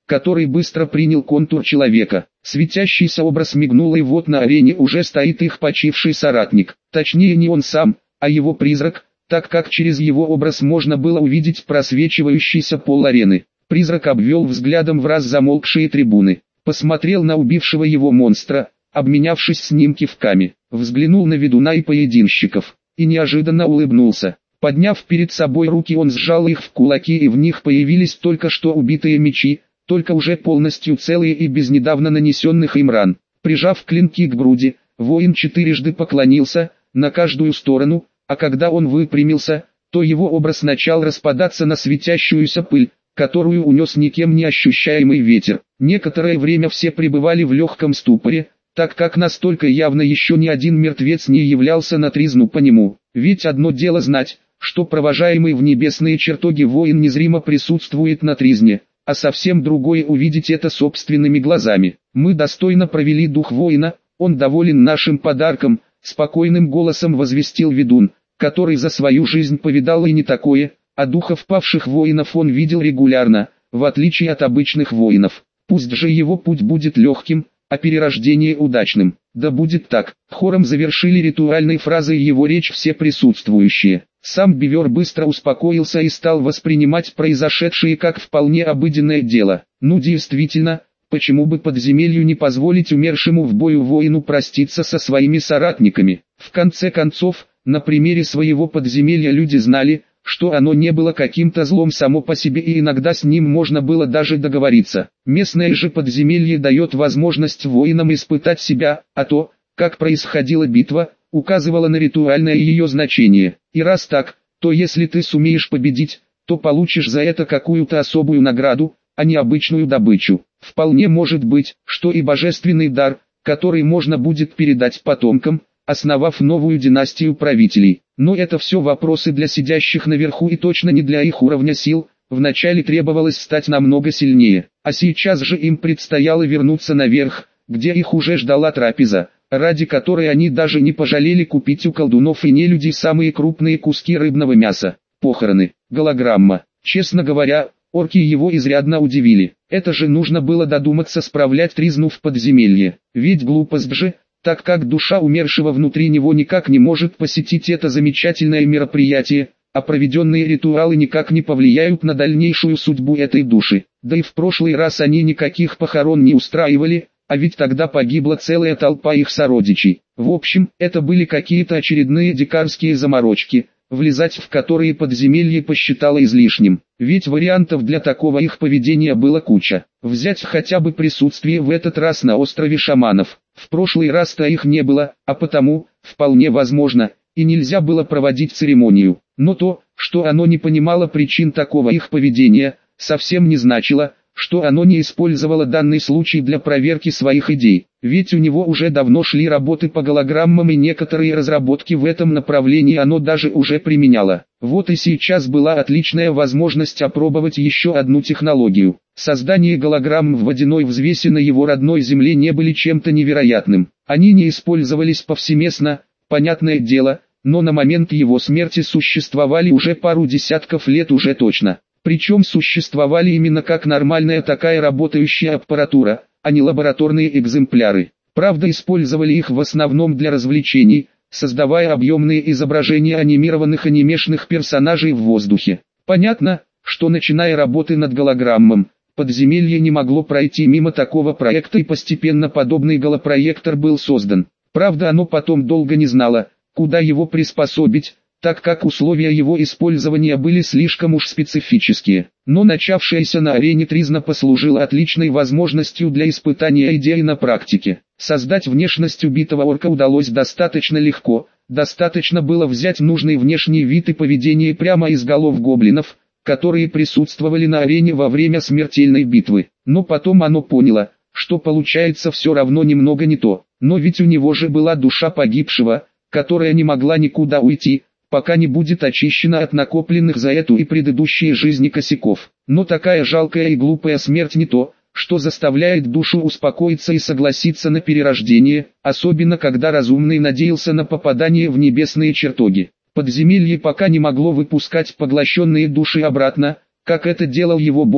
который быстро принял контур человека. Светящийся образ мигнул, и вот на арене уже стоит их почивший соратник. Точнее, не он сам, а его призрак, так как через его образ можно было увидеть просвечивающийся пол арены. Призрак обвел взглядом в раз замолкшие трибуны, посмотрел на убившего его монстра, обменявшись с ним кивками, взглянул на ведуна и поединщиков, и неожиданно улыбнулся. Подняв перед собой руки, он сжал их в кулаки, и в них появились только что убитые мечи, только уже полностью целые и без недавно нанесенных им ран. Прижав клинки к груди, воин четырежды поклонился, на каждую сторону, а когда он выпрямился, то его образ начал распадаться на светящуюся пыль, которую унес никем не ощущаемый ветер. Некоторое время все пребывали в легком ступоре, так как настолько явно еще ни один мертвец не являлся на тризну по нему. Ведь одно дело знать, что провожаемый в небесные чертоги воин незримо присутствует на тризне, а совсем другое увидеть это собственными глазами. Мы достойно провели дух воина, он доволен нашим подарком, спокойным голосом возвестил ведун, который за свою жизнь повидал и не такое, а духов павших воинов он видел регулярно, в отличие от обычных воинов. Пусть же его путь будет легким, а перерождение удачным. Да будет так. Хором завершили ритуальной фразой его речь все присутствующие. Сам Бивер быстро успокоился и стал воспринимать произошедшее как вполне обыденное дело. Ну действительно, почему бы подземелью не позволить умершему в бою воину проститься со своими соратниками? В конце концов, на примере своего подземелья люди знали, что оно не было каким-то злом само по себе, и иногда с ним можно было даже договориться. Местное же подземелье дает возможность воинам испытать себя, а то, как происходила битва, указывало на ритуальное ее значение. И раз так, то если ты сумеешь победить, то получишь за это какую-то особую награду, а не обычную добычу. Вполне может быть, что и божественный дар, который можно будет передать потомкам, основав новую династию правителей. Но это все вопросы для сидящих наверху и точно не для их уровня сил. Вначале требовалось стать намного сильнее, а сейчас же им предстояло вернуться наверх, где их уже ждала трапеза, ради которой они даже не пожалели купить у колдунов и нелюдей самые крупные куски рыбного мяса. Похороны, голограмма. Честно говоря, орки его изрядно удивили. Это же нужно было додуматься справлять тризну в подземелье. Ведь глупость же, так как душа умершего внутри него никак не может посетить это замечательное мероприятие, а проведенные ритуалы никак не повлияют на дальнейшую судьбу этой души. Да и в прошлый раз они никаких похорон не устраивали, а ведь тогда погибла целая толпа их сородичей. В общем, это были какие-то очередные дикарские заморочки, влезать в которые подземелье посчитало излишним. Ведь вариантов для такого их поведения было куча. Взять хотя бы присутствие в этот раз на острове шаманов. В прошлый раз-то их не было, а потому, вполне возможно, и нельзя было проводить церемонию. Но то, что оно не понимало причин такого их поведения, совсем не значило, что оно не использовало данный случай для проверки своих идей. Ведь у него уже давно шли работы по голограммам, и некоторые разработки в этом направлении оно даже уже применяло. Вот и сейчас была отличная возможность опробовать еще одну технологию. Создание голограмм в водяной взвеси на его родной земле не были чем-то невероятным. Они не использовались повсеместно, понятное дело, но на момент его смерти существовали уже пару десятков лет уже точно. Причем существовали именно как нормальная такая работающая аппаратура, а не лабораторные экземпляры. Правда, использовали их в основном для развлечений, создавая объемные изображения анимированных анимешных персонажей в воздухе. Понятно, что начиная работы над голограммом, подземелье не могло пройти мимо такого проекта, и постепенно подобный голопроектор был создан. Правда, оно потом долго не знало, куда его приспособить, так как условия его использования были слишком уж специфические. Но начавшаяся на арене тризна послужила отличной возможностью для испытания идеи на практике. Создать внешность убитого орка удалось достаточно легко, достаточно было взять нужный внешний вид и поведение прямо из голов гоблинов, которые присутствовали на арене во время смертельной битвы. Но потом оно поняло, что получается все равно немного не то. Но ведь у него же была душа погибшего, которая не могла никуда уйти, пока не будет очищена от накопленных за эту и предыдущие жизни косяков. Но такая жалкая и глупая смерть не то, что заставляет душу успокоиться и согласиться на перерождение, особенно когда разумный надеялся на попадание в небесные чертоги. Подземелье пока не могло выпускать поглощенные души обратно, как это делал его босс,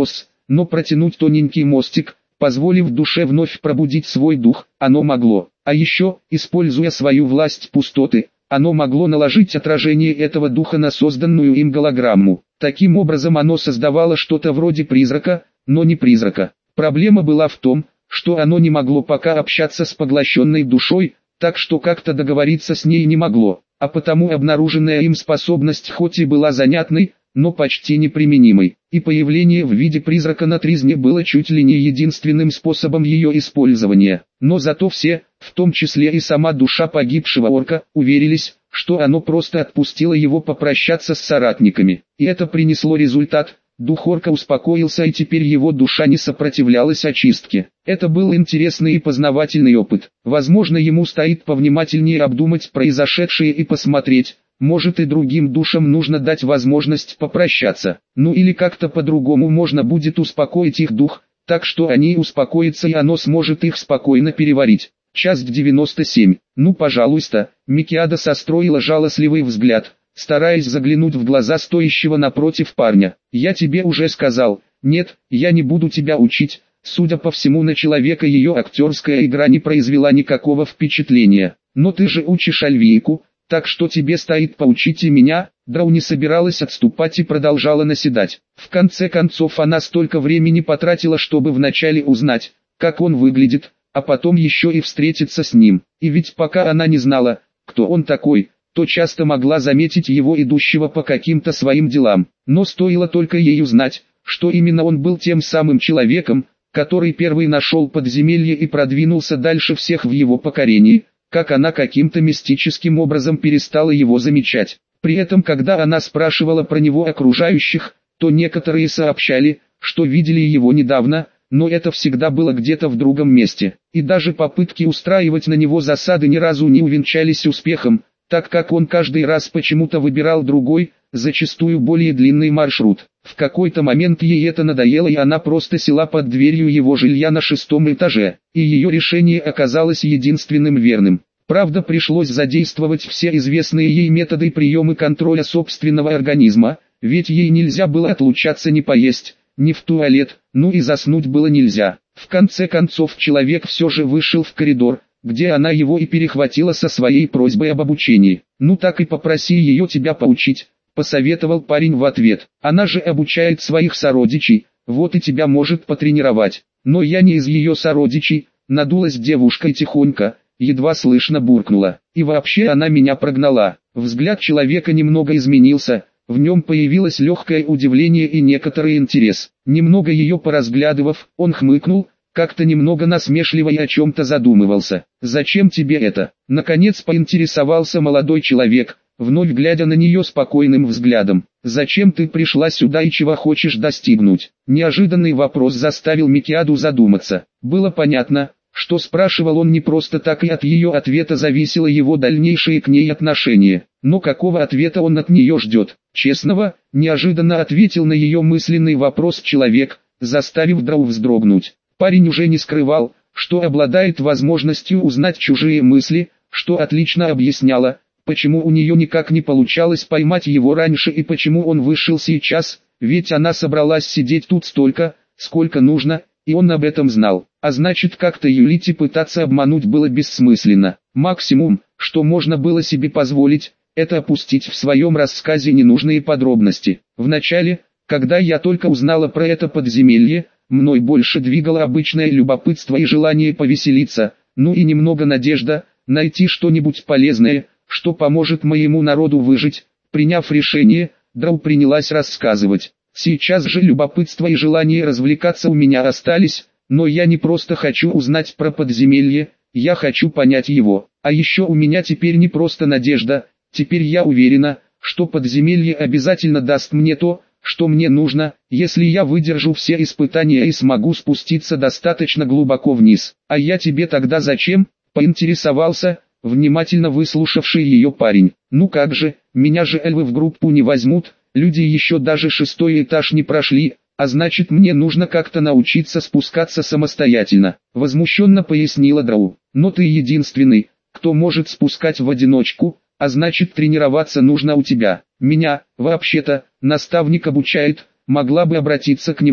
но протянуть тоненький мостик, позволив душе вновь пробудить свой дух, оно могло. А еще, используя свою власть пустоты, оно могло наложить отражение этого духа на созданную им голограмму. Таким образом оно создавало что-то вроде призрака, но не призрака. Проблема была в том, что оно не могло пока общаться с поглощенной душой, так что как-то договориться с ней не могло, а потому обнаруженная им способность хоть и была занятной, но почти неприменимой, и появление в виде призрака на тризне было чуть ли не единственным способом ее использования. Но зато все, в том числе и сама душа погибшего орка, уверились, что оно просто отпустило его попрощаться с соратниками. И это принесло результат. Дух орка успокоился, и теперь его душа не сопротивлялась очистке. Это был интересный и познавательный опыт. Возможно, ему стоит повнимательнее обдумать произошедшее и посмотреть, может и другим душам нужно дать возможность попрощаться. Ну или как-то по-другому можно будет успокоить их дух, так что они успокоятся и оно сможет их спокойно переварить. Часть девяносто семь. Ну пожалуйста, Микиада состроила жалостливый взгляд, стараясь заглянуть в глаза стоящего напротив парня. «Я тебе уже сказал, нет, я не буду тебя учить». Судя по всему, на человека ее актерская игра не произвела никакого впечатления. «Но ты же учишь Альвийку, так что тебе стоит поучить и меня». Драу не собиралась отступать и продолжала наседать. В конце концов она столько времени потратила, чтобы вначале узнать, как он выглядит, а потом еще и встретиться с ним. И ведь пока она не знала, кто он такой, то часто могла заметить его идущего по каким-то своим делам. Но стоило только ей узнать, что именно он был тем самым человеком, который первый нашел подземелье и продвинулся дальше всех в его покорении, как она каким-то мистическим образом перестала его замечать. При этом, когда она спрашивала про него окружающих, то некоторые сообщали, что видели его недавно, но это всегда было где-то в другом месте. И даже попытки устраивать на него засады ни разу не увенчались успехом, так как он каждый раз почему-то выбирал другой, зачастую более длинный маршрут. В какой-то момент ей это надоело, и она просто села под дверью его жилья на шестом этаже, и ее решение оказалось единственным верным. Правда, пришлось задействовать все известные ей методы приема контроля собственного организма, ведь ей нельзя было отлучаться ни поесть, ни в туалет, ну и заснуть было нельзя. В конце концов человек все же вышел в коридор, где она его и перехватила со своей просьбой об обучении. «Ну так и попроси ее тебя поучить», — посоветовал парень в ответ. «Она же обучает своих сородичей, вот и тебя может потренировать». «Но я не из ее сородичей», — надулась девушка и тихонько, едва слышно буркнула. «И вообще она меня прогнала». Взгляд человека немного изменился, в нем появилось легкое удивление и некоторый интерес. Немного ее поразглядывав, он хмыкнул, как-то немного насмешливо и о чем-то задумывался. «Зачем тебе это?» Наконец поинтересовался молодой человек, вновь глядя на нее спокойным взглядом. «Зачем ты пришла сюда и чего хочешь достигнуть?» Неожиданный вопрос заставил Микиаду задуматься. Было понятно, что спрашивал он не просто так, и от ее ответа зависело его дальнейшее к ней отношение. Но какого ответа он от нее ждет? Честного, неожиданно ответил на ее мысленный вопрос человек, заставив Драу вздрогнуть. Парень уже не скрывал, что обладает возможностью узнать чужие мысли, что отлично объясняло, почему у нее никак не получалось поймать его раньше и почему он вышел сейчас, ведь она собралась сидеть тут столько, сколько нужно, и он об этом знал. А значит, как-то юлить и пытаться обмануть было бессмысленно. Максимум, что можно было себе позволить, это опустить в своем рассказе ненужные подробности. Вначале, когда я только узнала про это подземелье, мной больше двигало обычное любопытство и желание повеселиться, ну и немного надежда, найти что-нибудь полезное, что поможет моему народу выжить. Приняв решение, Драу принялась рассказывать. Сейчас же любопытство и желание развлекаться у меня остались, но я не просто хочу узнать про подземелье, я хочу понять его. А еще у меня теперь не просто надежда, теперь я уверена, что подземелье обязательно даст мне то, что мне нужно, если я выдержу все испытания и смогу спуститься достаточно глубоко вниз. А я тебе тогда зачем? Поинтересовался, внимательно выслушавший ее парень. Ну как же, меня же эльвы в группу не возьмут, люди еще даже шестой этаж не прошли, а значит мне нужно как-то научиться спускаться самостоятельно. Возмущенно пояснила Драу. Но ты единственный, кто может спускать в одиночку, а значит тренироваться нужно у тебя. Меня, вообще-то, наставник обучает, могла бы обратиться к нему,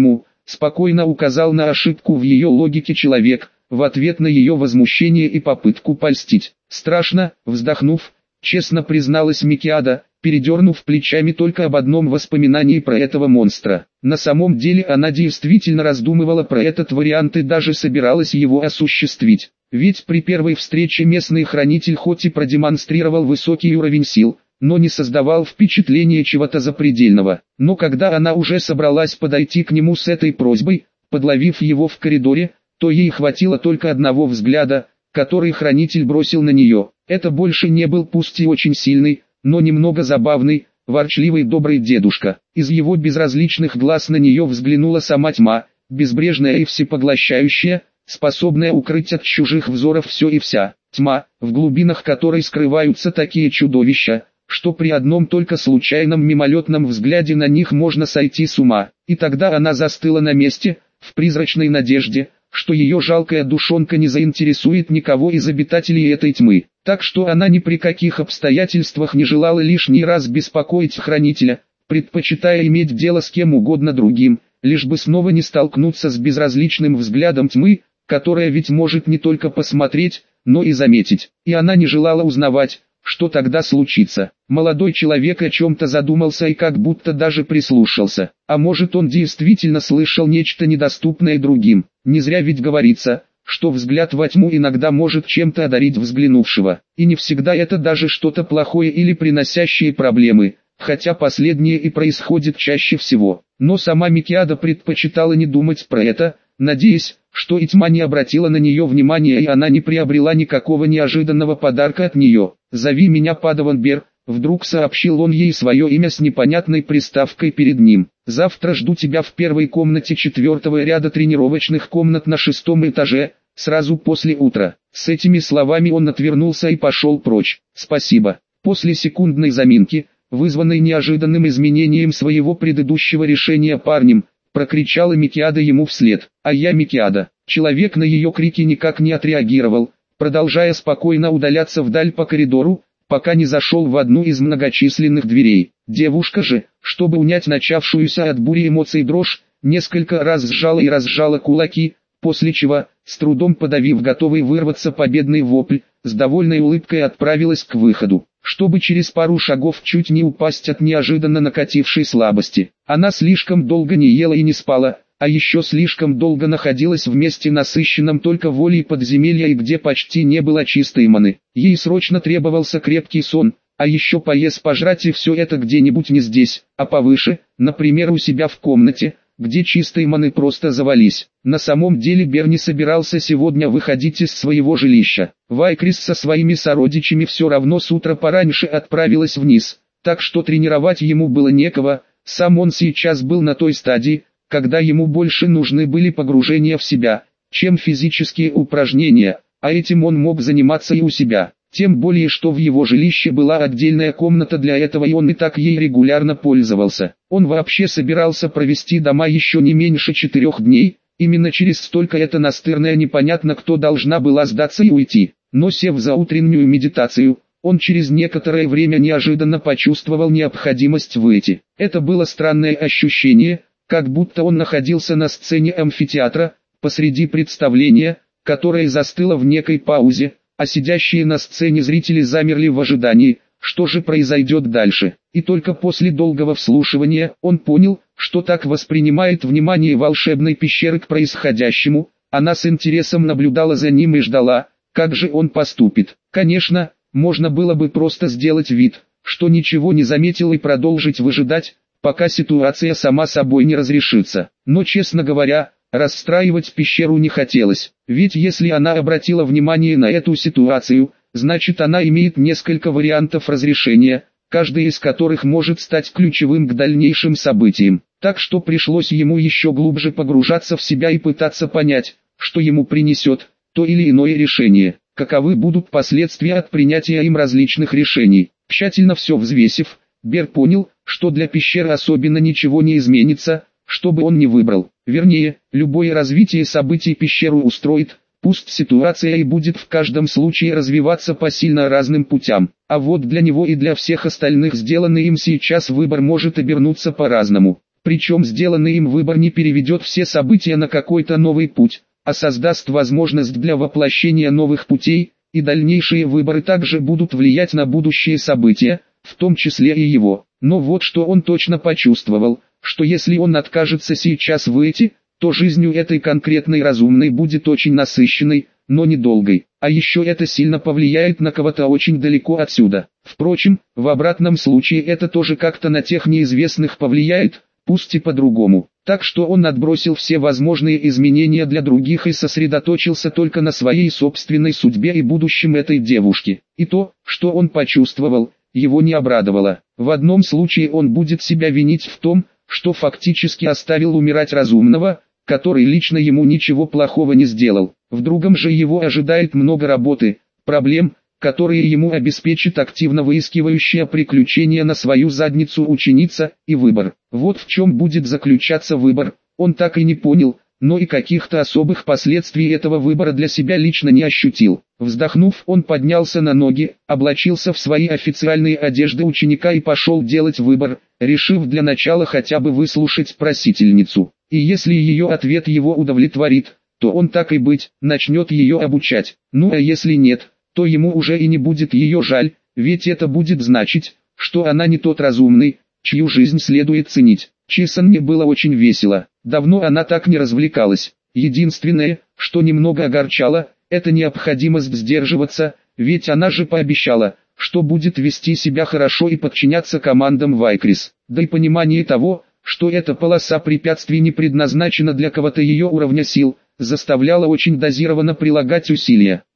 спокойно указал на ошибку в ее логике человек, в ответ на ее возмущение и попытку польстить. Страшно, вздохнув, честно призналась Микиада, передернув плечами только об одном воспоминании про этого монстра. На самом деле она действительно раздумывала про этот вариант и даже собиралась его осуществить. Ведь при первой встрече местный хранитель хоть и продемонстрировал высокий уровень сил, но не создавал впечатления чего-то запредельного. Но когда она уже собралась подойти к нему с этой просьбой, подловив его в коридоре, то ей хватило только одного взгляда, который хранитель бросил на нее. Это больше не был пусть и очень сильный, но немного забавный, ворчливый добрый дедушка. Из его безразличных глаз на нее взглянула сама тьма, безбрежная и всепоглощающая, способная укрыть от чужих взоров все и вся. Тьма, в глубинах которой скрываются такие чудовища, что при одном только случайном мимолетном взгляде на них можно сойти с ума. И тогда она застыла на месте, в призрачной надежде, что ее жалкая душонка не заинтересует никого из обитателей этой тьмы. Так что она ни при каких обстоятельствах не желала лишний раз беспокоить хранителя, предпочитая иметь дело с кем угодно другим, лишь бы снова не столкнуться с безразличным взглядом тьмы, которая ведь может не только посмотреть, но и заметить. И она не желала узнавать, что тогда случится. Молодой человек о чем-то задумался и как будто даже прислушался. А может, он действительно слышал нечто недоступное другим. Не зря ведь говорится, что взгляд во тьму иногда может чем-то одарить взглянувшего. И не всегда это даже что-то плохое или приносящее проблемы, хотя последнее и происходит чаще всего. Но сама Микиада предпочитала не думать про это, надеясь, что и тьма не обратила на нее внимания и она не приобрела никакого неожиданного подарка от нее. «Зови меня Падаван Бер», вдруг сообщил он ей свое имя с непонятной приставкой перед ним. «Завтра жду тебя в первой комнате четвертого ряда тренировочных комнат на шестом этаже, сразу после утра». С этими словами он отвернулся и пошел прочь. «Спасибо». После секундной заминки, вызванной неожиданным изменением своего предыдущего решения парнем, прокричала Микиада ему вслед. «А я Микиада». Человек на ее крики никак не отреагировал, продолжая спокойно удаляться вдаль по коридору, пока не зашел в одну из многочисленных дверей. Девушка же, чтобы унять начавшуюся от бури эмоций дрожь, несколько раз сжала и разжала кулаки, после чего, с трудом подавив готовый вырваться победный вопль, с довольной улыбкой отправилась к выходу, чтобы через пару шагов чуть не упасть от неожиданно накатившей слабости. Она слишком долго не ела и не спала, а еще слишком долго находилась в месте насыщенном только волей подземелья и где почти не было чистой маны. Ей срочно требовался крепкий сон, а еще поесть пожрать и все это где-нибудь не здесь, а повыше, например у себя в комнате, где чистой маны просто завались. На самом деле Бер не собирался сегодня выходить из своего жилища. Вайкрис со своими сородичами все равно с утра пораньше отправилась вниз, так что тренировать ему было некого, сам он сейчас был на той стадии, когда ему больше нужны были погружения в себя, чем физические упражнения, а этим он мог заниматься и у себя. Тем более, что в его жилище была отдельная комната для этого и он и так ей регулярно пользовался. Он вообще собирался провести дома еще не меньше четырех дней, именно через столько эта настырная непонятно кто должна была сдаться и уйти. Но сев за утреннюю медитацию, он через некоторое время неожиданно почувствовал необходимость выйти. Это было странное ощущение, как будто он находился на сцене амфитеатра, посреди представления, которое застыло в некой паузе, а сидящие на сцене зрители замерли в ожидании, что же произойдет дальше. И только после долгого вслушивания он понял, что так воспринимает внимание волшебной пещеры к происходящему. Она с интересом наблюдала за ним и ждала, как же он поступит. Конечно, можно было бы просто сделать вид, что ничего не заметил и продолжить выжидать, пока ситуация сама собой не разрешится. Но, честно говоря, расстраивать пещеру не хотелось, ведь если она обратила внимание на эту ситуацию, значит она имеет несколько вариантов разрешения, каждый из которых может стать ключевым к дальнейшим событиям. Так что пришлось ему еще глубже погружаться в себя и пытаться понять, что ему принесет то или иное решение, каковы будут последствия от принятия им различных решений. Тщательно все взвесив, Бер понял, что для пещеры особенно ничего не изменится, что бы он ни выбрал. Вернее, любое развитие событий пещеру устроит, пусть ситуация и будет в каждом случае развиваться по сильно разным путям. А вот для него и для всех остальных сделанный им сейчас выбор может обернуться по-разному. Причем сделанный им выбор не переведет все события на какой-то новый путь, а создаст возможность для воплощения новых путей, и дальнейшие выборы также будут влиять на будущие события, в том числе и его. Но вот что он точно почувствовал, что если он откажется сейчас выйти, то жизнью этой конкретной разумной будет очень насыщенной, но недолгой, а еще это сильно повлияет на кого-то очень далеко отсюда. Впрочем, в обратном случае это тоже как-то на тех неизвестных повлияет, пусть и по-другому. Так что он отбросил все возможные изменения для других и сосредоточился только на своей собственной судьбе и будущем этой девушки. И то, что он почувствовал, его не обрадовало. В одном случае он будет себя винить в том, что фактически оставил умирать разумного, который лично ему ничего плохого не сделал. В другом же его ожидает много работы, проблем, которые ему обеспечит активно выискивающая приключения на свою задницу ученица, и выбор. Вот в чем будет заключаться выбор, он так и не понял, но и каких-то особых последствий этого выбора для себя лично не ощутил. Вздохнув, он поднялся на ноги, облачился в свои официальные одежды ученика и пошел делать выбор, решив для начала хотя бы выслушать просительницу. И если ее ответ его удовлетворит, то он так и быть, начнет ее обучать. Ну а если нет, то ему уже и не будет ее жаль, ведь это будет значить, что она не тот разумный, чью жизнь следует ценить. Чисанне было очень весело, давно она так не развлекалась. Единственное, что немного огорчало, это необходимость сдерживаться, ведь она же пообещала, что будет вести себя хорошо и подчиняться командам Вайкрис. Да и понимание того, что эта полоса препятствий не предназначена для кого-то ее уровня сил, заставляло очень дозированно прилагать усилия.